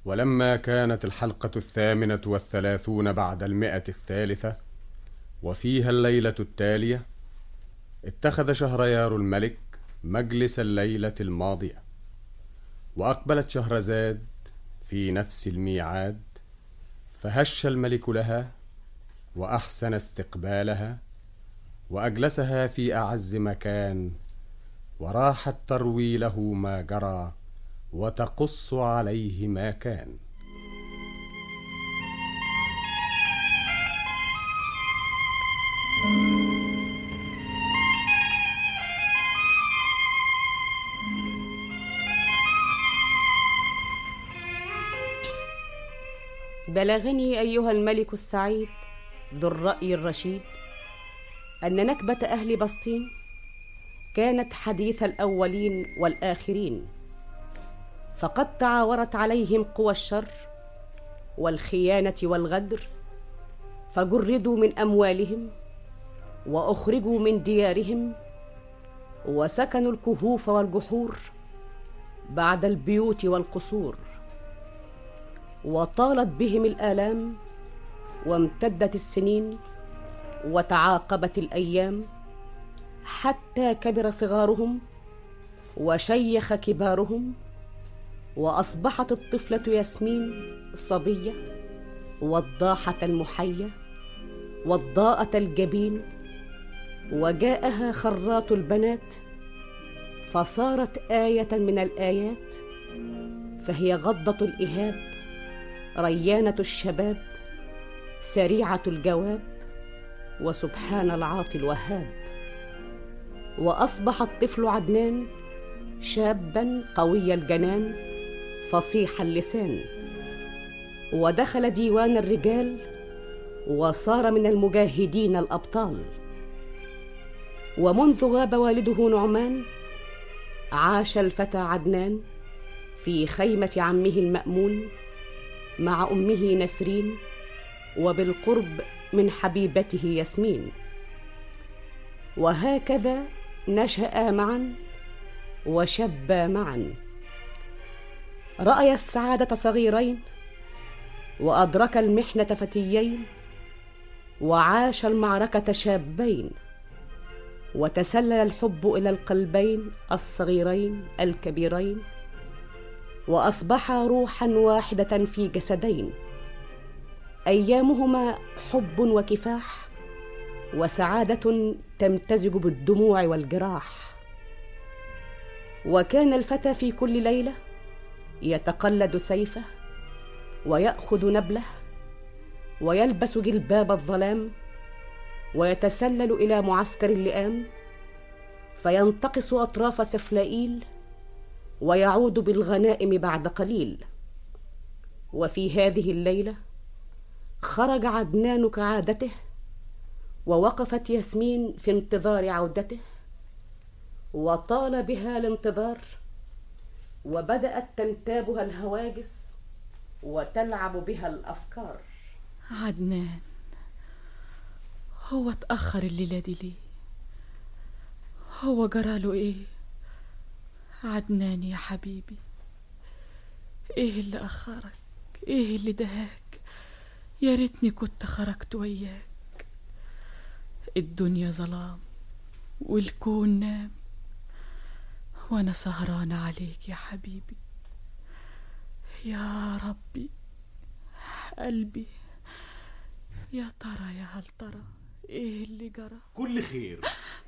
ولما كانت الحلقة 38 بعد 100 وفيها الليلة التالية، اتخذ شهريار الملك مجلس الليلة الماضية، وأقبلت شهرزاد في نفس الميعاد، فهش الملك لها وأحسن استقبالها، وأجلسها في أعز مكان، وراحت تروي له ما جرى وتقص عليه ما كان. بلغني أيها الملك السعيد ذو الرأي الرشيد أن نكبة أهل بسطين كانت حديث الأولين والآخرين، فقد تعاورت عليهم قوى الشر والخيانة والغدر، فجردوا من أموالهم وأخرجوا من ديارهم، وسكنوا الكهوف والجحور بعد البيوت والقصور، وطالت بهم الآلام وامتدت السنين وتعاقبت الأيام، حتى كبر صغارهم وشيخ كبارهم، وأصبحت الطفلة ياسمين صبية، والضاحة المحية، والضاءة الجبين، وجاءها خرات البنات، فصارت آية من الآيات، فهي غضة الإهاب، ريانة الشباب، سريعة الجواب، وسبحان العاطي الوهاب. وأصبح الطفل عدنان شابا قوي الجنان فصيح اللسان، ودخل ديوان الرجال، وصار من المجاهدين الأبطال. ومنذ غاب والده نعمان، عاش الفتى عدنان في خيمة عمه المأمون مع أمه نسرين، وبالقرب من حبيبته ياسمين. وهكذا نشأ معا وشبا معا، رأي السعادة صغيرين، وأدرك المحنة فتيين، وعاش المعركة شابين، وتسلل الحب إلى القلبين الصغيرين الكبيرين، وأصبحا روحا واحدة في جسدين، أيامهما حب وكفاح، وسعادة تمتزج بالدموع والجراح. وكان الفتى في كل ليلة يتقلد سيفه، ويأخذ نبله، ويلبس جلباب الظلام، ويتسلل إلى معسكر اللئام، فينتقص أطراف سفلائيل، ويعود بالغنائم بعد قليل. وفي هذه الليلة خرج عدنان كعادته، ووقفت ياسمين في انتظار عودته، وطال بها الانتظار، وبدأت تنتابها الهواجس وتلعب بها الأفكار. عدنان هو اتأخر الليلة دي ليه؟ هو جراله ايه؟ عدنان يا حبيبي، ايه اللي أخرك؟ ايه اللي دهاك؟ يا ريتني كنت خرجت وياك. الدنيا ظلام والكون نام، وانا سهرانة عليك يا حبيبي. يا ربي قلبي، يا ترى يا هل ترى ايه اللي جرى؟ كل خير.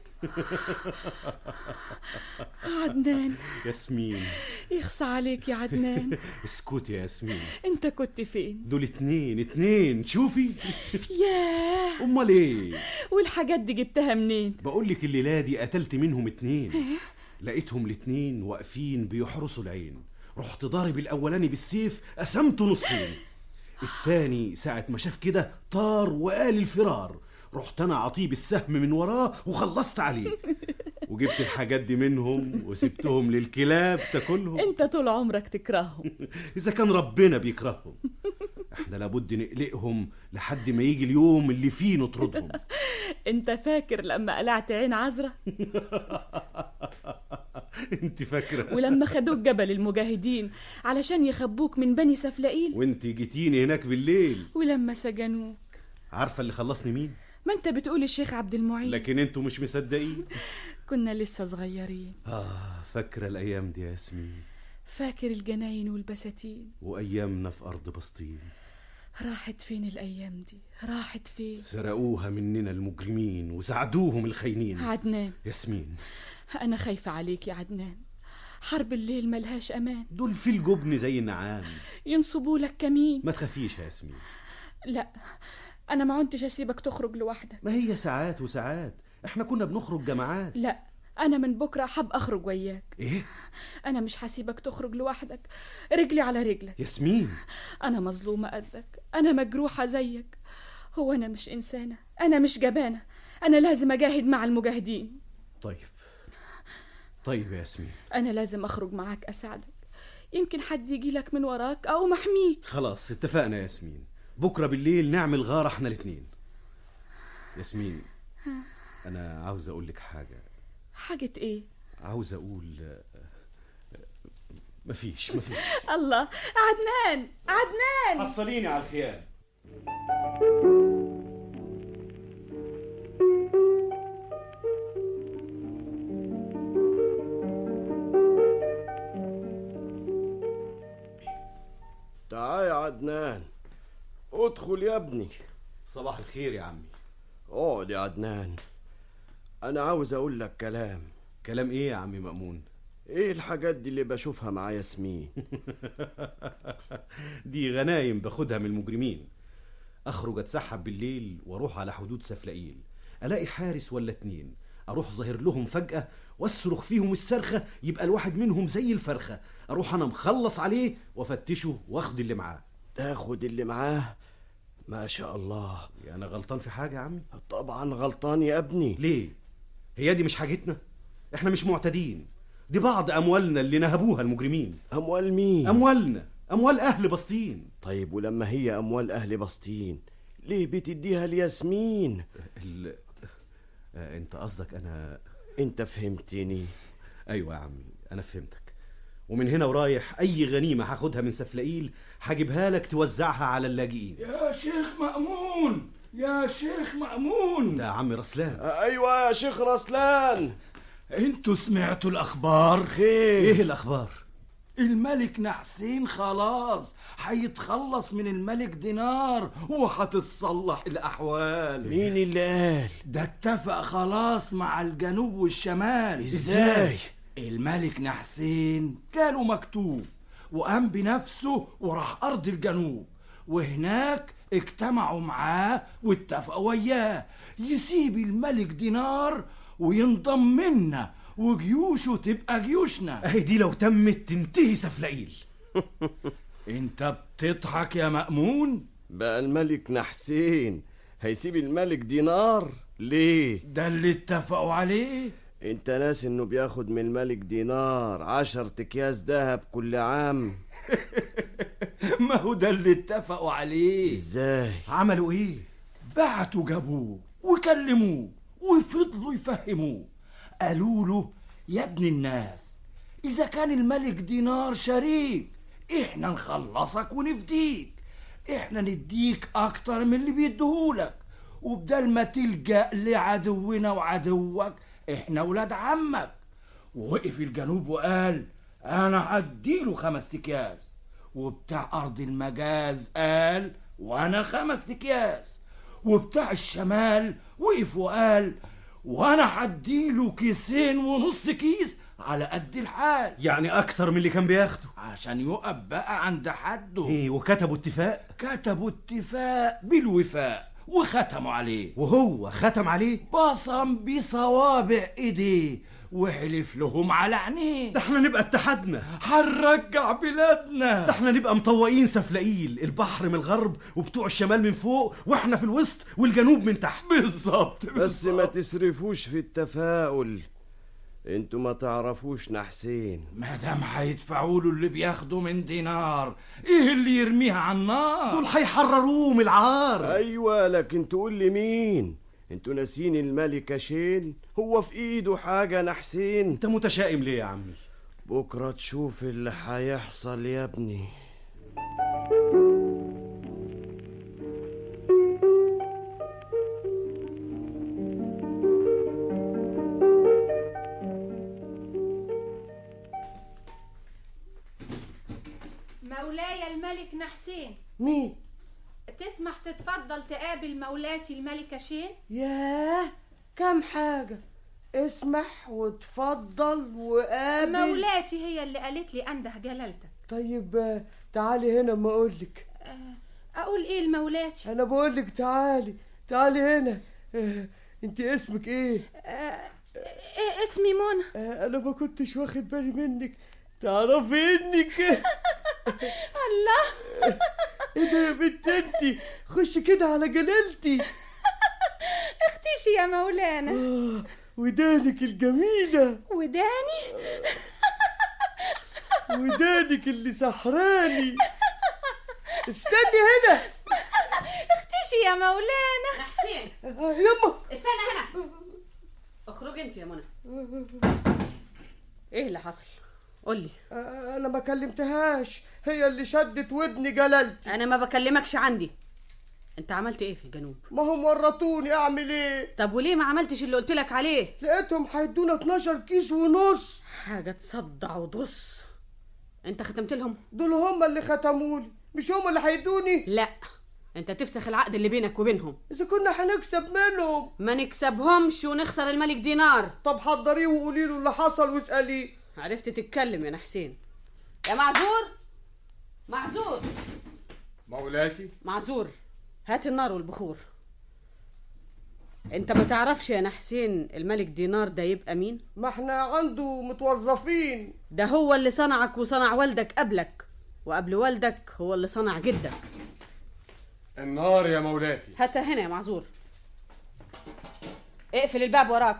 عدنان. ياسمين، يخص عليك يا عدنان. اسكتي يا ياسمين. انت كنت فين؟ دول اتنين شوفي. ياه، امال ايه؟ والحاجات دي جبتها منين؟ بقولك الليلة دي قتلت منهم 2. لقيتهم الاتنين واقفين بيحرسوا العين، رحت ضارب الاولاني بالسيف قسمته نصين، التاني ساعة ما شاف كده طار وقال الفرار، رحت انا عطيه بالسهم من وراه وخلصت عليه، وجبت الحاجات دي منهم وسبتهم للكلاب تاكلهم. انت طول عمرك تكرههم. اذا كان ربنا بيكرههم، احنا لابد نقلقهم لحد ما يجي اليوم اللي فيه نطردهم. انت فاكر لما قلعت عين عذرة؟ انت فاكرة؟ ولما خدوك جبل المجاهدين علشان يخبوك من بني سفلائيل، وانت جيتيني هناك بالليل، ولما سجنوك. عارفة اللي خلصني مين؟ ما انت بتقول الشيخ عبد المعين. لكن انتوا مش مصدقين. كنا لسه صغيرين. فاكرة الأيام دي يا ياسمين؟ فاكر الجناين والبساتين وأيامنا في أرض بسطين. راحت فين الأيام دي؟ راحت فين؟ سرقوها مننا المجرمين وساعدوهم الخاينين. عدنان، ياسمين، أنا خايفة عليك يا عدنان. حرب الليل ملهاش أمان. دول في الجبن زي النعام، ينصبوا لك كمين. ما تخافيش يا ياسمين. لا، أنا ما عنتش أسيبك تخرج لوحدك. ما هي ساعات وساعات، احنا كنا بنخرج جماعات. لا، أنا من بكرة حاب أخرج وياك. ايه؟ أنا مش هسيبك تخرج لوحدك، رجلي على رجلك. ياسمين، أنا مظلومة قدك، أنا مجروحة زيك. هو أنا مش إنسانة، أنا مش جبانة، أنا لازم أجاهد مع المجاهدين. طيب يا ياسمين، أنا لازم أخرج معاك أساعدك، يمكن حد يجي لك من وراك أو محميك. خلاص اتفقنا يا ياسمين، بكرة بالليل نعمل غارة احنا الاتنين. ياسمين، أنا عاوز أقول لك حاجة. حاجة إيه؟ عاوز أقول مفيش. الله، عدنان عدنان، حصليني على الخيال. تعال يا عدنان، ادخل يا ابني. صباح الخير يا عمي. اقعد يا عدنان، انا عاوز اقول لك كلام. كلام ايه يا عمي مأمون؟ ايه الحاجات دي اللي بشوفها مع ياسمين؟ دي غنايم باخدها من المجرمين. اخرج اتسحب بالليل واروح على حدود سفلائيل، الاقي حارس ولا اتنين، اروح ظاهر لهم فجأة واصرخ فيهم الصرخة، يبقى الواحد منهم زي الفرخة، اروح انا مخلص عليه وافتشه واخد اللي معاه. تاخد اللي معاه؟ ما شاء الله. انا غلطان في حاجة يا عمي؟ طبعا غلطان يا ابني. ليه؟ هي دي مش حاجتنا؟ احنا مش معتدين، دي بعض اموالنا اللي نهبوها المجرمين. اموال مين؟ اموالنا، اموال اهل بسطين. طيب ولما هي اموال اهل بسطين ليه بتديها لياسمين؟ انت قصدك انا؟ انت فهمتني. ايوه يا عمي، انا فهمتك. ومن هنا ورايح اي غنيمه هاخدها من سفلائيل هجيبها لك توزعها على اللاجئين. يا شيخ مأمون، يا شيخ مأمون. ده عمي رسلان. ايوه يا شيخ رسلان. انتوا سمعتوا الاخبار؟ خير. ايه الاخبار؟ الملك نحسين خلاص هيتخلص من الملك دينار وهتتصلح الاحوال. مين اللي قال؟ ده اتفق خلاص مع الجنوب والشمال. ازاي؟ الملك نحسين جاله مكتوب وقام بنفسه وراح ارض الجنوب، وهناك اجتمعوا معاه واتفقوا وياه يسيب الملك دينار وينضم لنا وجيوشه تبقى جيوشنا. اهي دي لو تمت تنتهي سفلائيل. انت بتضحك يا مأمون؟ بقى الملك نحسين هيسيب الملك دينار ليه؟ ده اللي اتفقوا عليه. انت ناس انه بياخد من الملك دينار 10 اكياس دهب كل عام. ما هو ده اللي اتفقوا عليه. ازاي؟ عملوا ايه؟ بعتوا جابوه وكلموه وفضلوا يفهموه. قالوا له يا ابن الناس، اذا كان الملك دينار شريك احنا نخلصك ونفديك، احنا نديك اكتر من اللي بيديهولك، وبدل ما تلجأ لعدونا وعدوك احنا ولاد عمك. ووقف الجنوب وقال انا هديله 5 اكياس، وبتاع ارض المجاز قال وانا 5 اكياس، وبتاع الشمال وقف وقال وانا هديله 2.5 كيس على قد الحال. يعني اكتر من اللي كان بياخده عشان يقف بقى عند حده. ايه؟ وكتبوا اتفاق؟ كتبوا اتفاق بالوفاء وختموا عليه. وهو ختم عليه؟ بصم بصوابع ايديه وحلف لهم على عينيه. ده احنا نبقى اتحدنا، هنرجع بلادنا. ده احنا نبقى مطوقين سفلائيل، البحر من الغرب وبتوع الشمال من فوق واحنا في الوسط والجنوب من تحت. بالظبط. بس ما تسرفوش في التفاؤل، انتوا ما تعرفوش نحسين. مادام هيدفعوا له اللي بياخده من دينار، ايه اللي يرميها على النار؟ دول هيحرروه من العار. ايوه، لكن تقول لي مين؟ انتوا ناسين الملكة شين؟ هو في ايده حاجة نحسين؟ انت متشائم ليه يا عمي؟ بكرة تشوف اللي هيحصل يا ابني. مولاي الملك نحسين. مين؟ تسمح تتفضل تقابل مولاتي الملكة شين؟ ياه، كم حاجة. اسمح وتفضل وقابل. مولاتي هي اللي قالت لي انده جلالتك. طيب تعالي هنا ما اقولك. اقول ايه لمولاتي؟ انا بقولك تعالي هنا. انت اسمك ايه؟ اسمي منى. انا ما كنتش واخد بالي منك. تعرفي انك الله. ايه ده يا بنت انتي؟ خش كده على جلالتي. اختيشي يا مولانا. ودانك الجميلة. وداني؟ ودانك اللي سحراني. استني هنا. اختيشي يا مولانا. نحسين يما استنى هنا. اخرجي انت يا منى. ايه اللي حصل؟ قولي. انا ما كلمتهاش، هي اللي شدت ودني جلالتي. انا ما بكلمكش عندي. انت عملت ايه في الجنوب؟ ما هم ورطوني، اعمل ايه؟ طب وليه ما عملتش اللي قلتلك عليه؟ لقيتهم هيدونا 12 كيس ونص. حاجه تصدع وتغص. انت ختمت لهم؟ دول هم اللي ختمولي، مش هم اللي هيدوني. لا، انت تفسخ العقد اللي بينك وبينهم. اذا كنا هنكسب منهم. ما نكسبهمش ونخسر الملك دينار. طب حضريه وقولي له اللي حصل واساليه. عرفت تتكلم يا نحسين. يا معذور مولاتي. معذور، هات النار والبخور. انت ما تعرفش يا نحسين الملك دينار ده يبقى مين؟ ما احنا عنده متوظفين. ده هو اللي صنعك وصنع والدك قبلك، وقبل والدك هو اللي صنع جدك. النار يا مولاتي. هاتها هنا يا معذور. اقفل الباب وراك.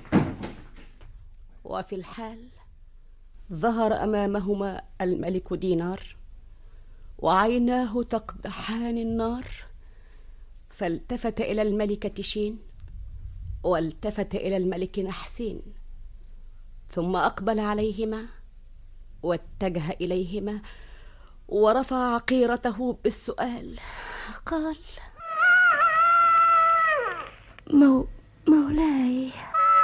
وفي الحال ظهر أمامهما الملك دينار وعيناه تقدحان النار، فالتفت إلى الملكة شين والتفت إلى الملك نحسين، ثم أقبل عليهما واتجه إليهما ورفع عقيرته بالسؤال. قال: مولاي.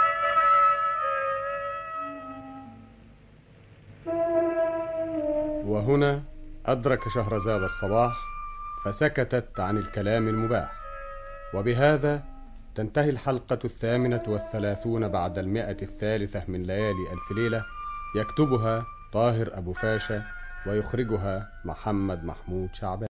وهنا أدرك شهرزاد الصباح فسكتت عن الكلام المباح. وبهذا تنتهي الحلقة 38 بعد 103 من ليالي ألف ليلة، يكتبها طاهر أبو فاشا ويخرجها محمد محمود شعبان.